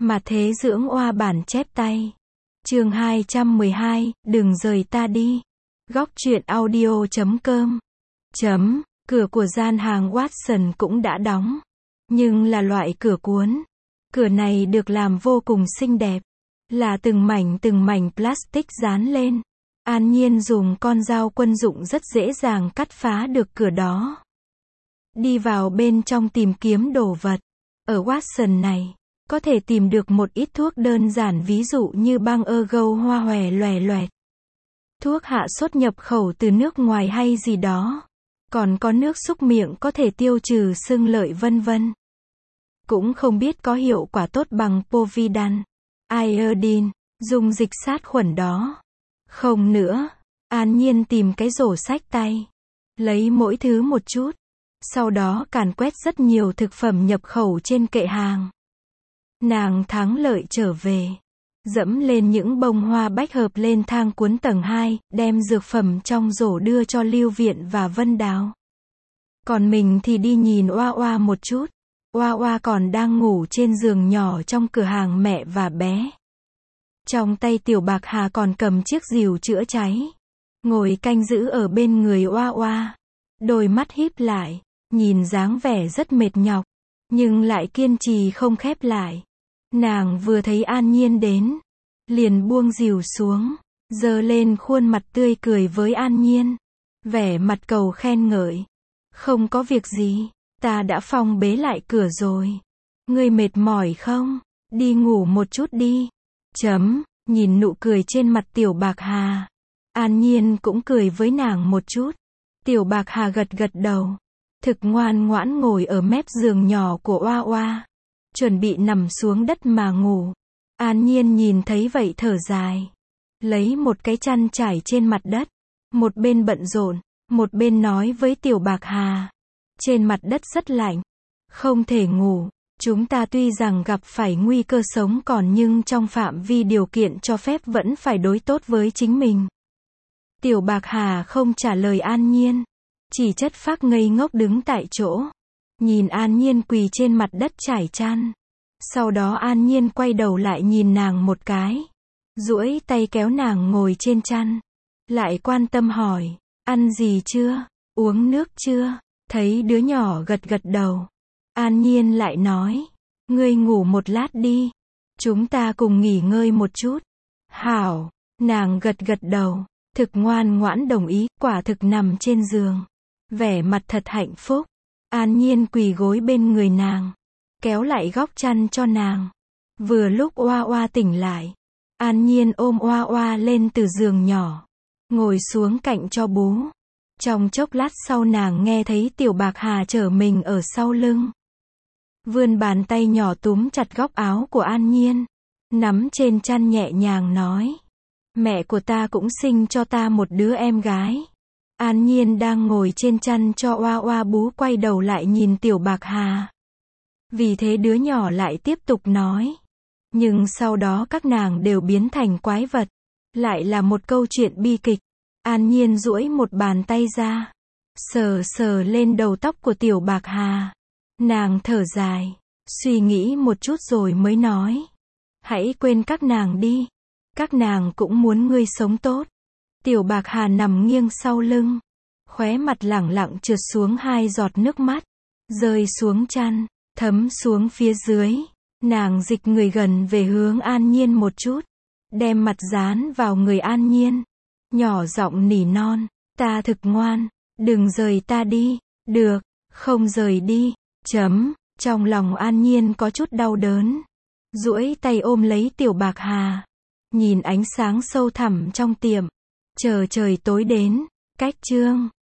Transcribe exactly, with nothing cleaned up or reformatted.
Mà thế dưỡng oa bản chép tay. Chương hai trăm mười hai, đừng rời ta đi. Góc truyện audio chấm com. Chấm, cửa của gian hàng Watson cũng đã đóng. Nhưng là loại cửa cuốn. Cửa này được làm vô cùng xinh đẹp. Là từng mảnh từng mảnh plastic dán lên. An Nhiên dùng con dao quân dụng rất dễ dàng cắt phá được cửa đó. Đi vào bên trong tìm kiếm đồ vật. Ở Watson này, có thể tìm được một ít thuốc đơn giản, ví dụ như băng ergo hoa hòe loè loẹt. Thuốc hạ sốt nhập khẩu từ nước ngoài hay gì đó. Còn có nước súc miệng có thể tiêu trừ sưng lợi vân vân. Cũng không biết có hiệu quả tốt bằng Povidone, iodine, dùng dịch sát khuẩn đó. Không nữa, An Nhiên tìm cái rổ sách tay. Lấy mỗi thứ một chút. Sau đó càn quét rất nhiều thực phẩm nhập khẩu trên kệ hàng. Nàng thắng lợi trở về. Dẫm lên những bông hoa bách hợp lên thang cuốn tầng hai, đem dược phẩm trong rổ đưa cho Lưu Viện và Vân Đào. Còn mình thì đi nhìn Oa Oa một chút. Oa Oa còn đang ngủ trên giường nhỏ trong cửa hàng mẹ và bé. Trong tay Tiểu Bạc Hà còn cầm chiếc rìu chữa cháy. Ngồi canh giữ ở bên người Oa Oa. Đôi mắt híp lại, nhìn dáng vẻ rất mệt nhọc. Nhưng lại kiên trì không khép lại. Nàng vừa thấy An Nhiên đến. Liền buông rìu xuống. Giơ lên khuôn mặt tươi cười với An Nhiên. Vẻ mặt cầu khen ngợi. Không có việc gì. Ta đã phong bế lại cửa rồi. Ngươi mệt mỏi không? Đi ngủ một chút đi. Chấm, nhìn nụ cười trên mặt Tiểu Bạc Hà. An Nhiên cũng cười với nàng một chút. Tiểu Bạc Hà gật gật đầu. Thực ngoan ngoãn ngồi ở mép giường nhỏ của Oa Oa. Chuẩn bị nằm xuống đất mà ngủ. An Nhiên nhìn thấy vậy thở dài. Lấy một cái chăn trải trên mặt đất. Một bên bận rộn, một bên nói với Tiểu Bạc Hà. Trên mặt đất rất lạnh. Không thể ngủ. Chúng ta tuy rằng gặp phải nguy cơ sống còn nhưng trong phạm vi điều kiện cho phép vẫn phải đối tốt với chính mình. Tiểu Bạc Hà không trả lời An Nhiên. Chỉ chất phác ngây ngốc đứng tại chỗ. Nhìn An Nhiên quỳ trên mặt đất trải chăn. Sau đó An Nhiên quay đầu lại nhìn nàng một cái. Duỗi tay kéo nàng ngồi trên chăn. Lại quan tâm hỏi. Ăn gì chưa? Uống nước chưa? Thấy đứa nhỏ gật gật đầu. An Nhiên lại nói. Ngươi ngủ một lát đi. Chúng ta cùng nghỉ ngơi một chút. Hảo. Nàng gật gật đầu. Thực ngoan ngoãn đồng ý. Quả thực nằm trên giường. Vẻ mặt thật hạnh phúc. An Nhiên quỳ gối bên người nàng. Kéo lại góc chăn cho nàng. Vừa lúc Oa Oa tỉnh lại. An Nhiên ôm Oa Oa lên từ giường nhỏ. Ngồi xuống cạnh cho bú. Trong chốc lát sau nàng nghe thấy Tiểu Bạc Hà chở mình ở sau lưng. Vươn bàn tay nhỏ túm chặt góc áo của An Nhiên. Nắm trên chăn nhẹ nhàng nói. Mẹ của ta cũng sinh cho ta một đứa em gái. An Nhiên đang ngồi trên chăn cho Oa Oa bú quay đầu lại nhìn Tiểu Bạc Hà. Vì thế đứa nhỏ lại tiếp tục nói. Nhưng sau đó các nàng đều biến thành quái vật. Lại là một câu chuyện bi kịch. An Nhiên duỗi một bàn tay ra. Sờ sờ lên đầu tóc của Tiểu Bạc Hà. Nàng thở dài. Suy nghĩ một chút rồi mới nói. Hãy quên các nàng đi. Các nàng cũng muốn ngươi sống tốt. Tiểu Bạc Hà nằm nghiêng sau lưng. Khóe mặt lẳng lặng trượt xuống hai giọt nước mắt. Rơi xuống chăn. Thấm xuống phía dưới. Nàng dịch người gần về hướng An Nhiên một chút. Đem mặt dán vào người An Nhiên. Nhỏ giọng nỉ non. Ta thực ngoan. Đừng rời ta đi. Được. Không rời đi. Chấm. Trong lòng An Nhiên có chút đau đớn. Duỗi tay ôm lấy Tiểu Bạc Hà. Nhìn ánh sáng sâu thẳm trong tiệm. Chờ trời tối đến. Cách chương.